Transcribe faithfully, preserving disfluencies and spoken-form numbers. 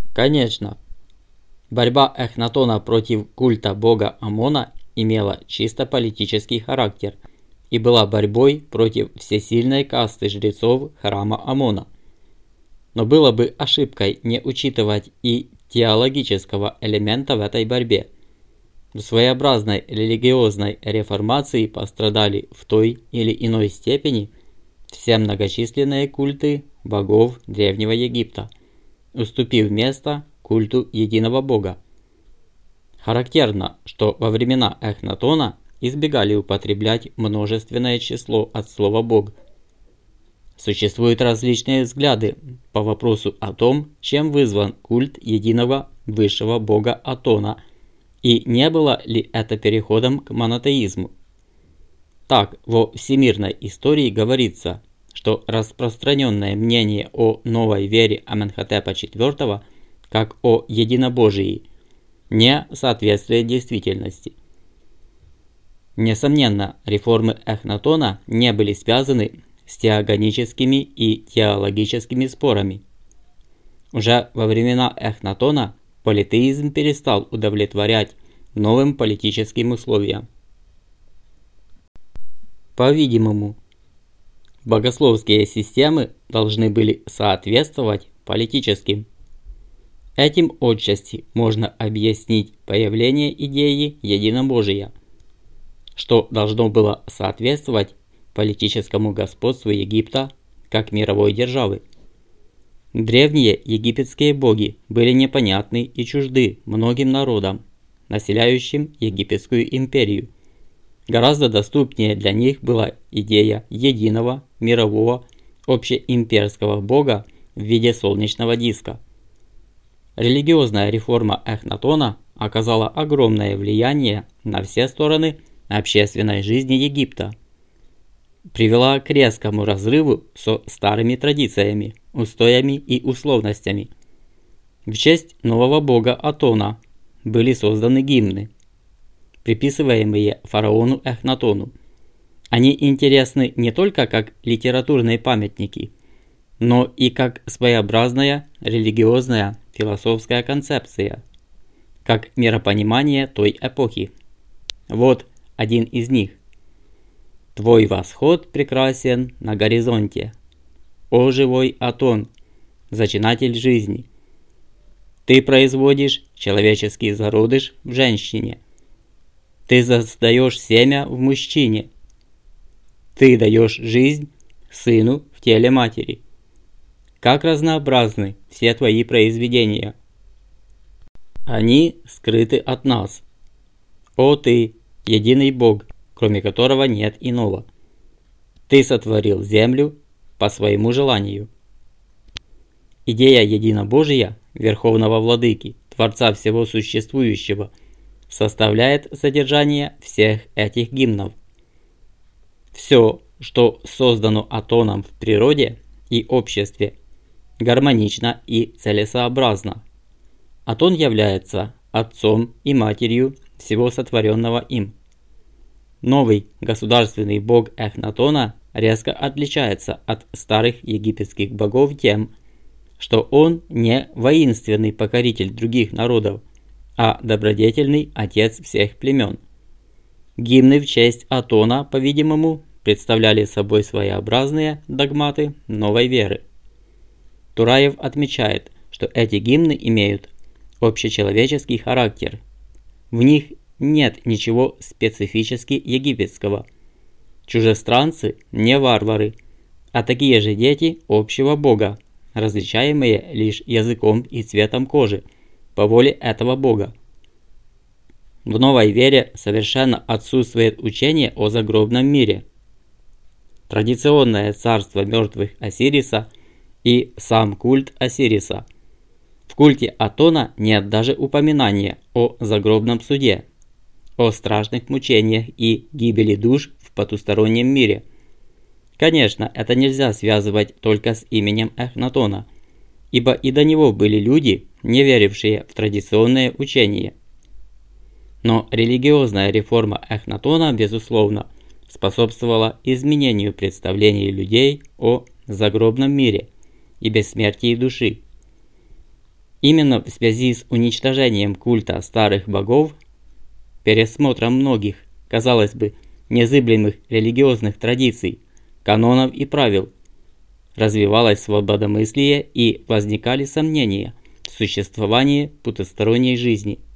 Конечно, борьба Эхнатона против культа бога Амона имела чисто политический характер и была борьбой против всесильной касты жрецов храма Амона. Но было бы ошибкой не учитывать и теологического элемента в этой борьбе. В своеобразной религиозной реформации пострадали в той или иной степени все многочисленные культы богов Древнего Египта, уступив место культу единого бога. Характерно, что во времена Эхнатона избегали употреблять множественное число от слова «бог». Существуют различные взгляды по вопросу о том, чем вызван культ единого высшего бога Атона, и не было ли это переходом к монотеизму. Так, во всемирной истории говорится, что распространенное мнение о новой вере Аменхотепа четвёртого как о единобожии не соответствует действительности. Несомненно, реформы Эхнатона не были связаны с теогоническими и теологическими спорами. Уже во времена Эхнатона политеизм перестал удовлетворять новым политическим условиям. По-видимому, богословские системы должны были соответствовать политическим. Этим отчасти можно объяснить появление идеи единобожия, что должно было соответствовать политическому господству Египта как мировой державы. Древние египетские боги были непонятны и чужды многим народам, населяющим египетскую империю. Гораздо доступнее для них была идея единого мирового общеимперского бога в виде солнечного диска. Религиозная реформа Эхнатона оказала огромное влияние на все стороны общественной жизни Египта, привела к резкому разрыву со старыми традициями, устоями и условностями. В честь нового бога Атона были созданы гимны, приписываемые фараону Эхнатону. Они интересны не только как литературные памятники, но и как своеобразная религиозная философская концепция, как миропонимание той эпохи. Вот один из них. Твой восход прекрасен на горизонте, о живой Атон, зачинатель жизни. Ты производишь человеческий зародыш в женщине. Ты создаешь семя в мужчине. Ты даешь жизнь сыну в теле матери. Как разнообразны все твои произведения. Они скрыты от нас. О ты, единый Бог, кроме которого нет иного. Ты сотворил землю по своему желанию. Идея единобожия, Верховного Владыки, Творца всего существующего, составляет содержание всех этих гимнов. Все, что создано Атоном в природе и обществе, гармонично и целесообразно. Атон является отцом и матерью всего сотворенного им. Новый государственный бог Эхнатона резко отличается от старых египетских богов тем, что он не воинственный покоритель других народов, а добродетельный отец всех племен. Гимны в честь Атона, по-видимому, представляли собой своеобразные догматы новой веры. Тураев отмечает, что эти гимны имеют общечеловеческий характер. В них нет ничего специфически египетского. Чужестранцы не варвары, а такие же дети общего бога, различаемые лишь языком и цветом кожи, по воле этого бога. В новой вере совершенно отсутствует учение о загробном мире. Традиционное царство мертвых Осириса и сам культ Осириса. В культе Атона нет даже упоминания о загробном суде, о страшных мучениях и гибели душ в потустороннем мире. Конечно, это нельзя связывать только с именем Эхнатона, ибо и до него были люди, не верившие в традиционное учение. Но религиозная реформа Эхнатона, безусловно, способствовала изменению представлений людей о загробном мире и бессмертии души. Именно в связи с уничтожением культа старых богов, пересмотром многих, казалось бы, незыблемых религиозных традиций, канонов и правил, развивалось свободомыслие и возникали сомнения в существовании потусторонней жизни.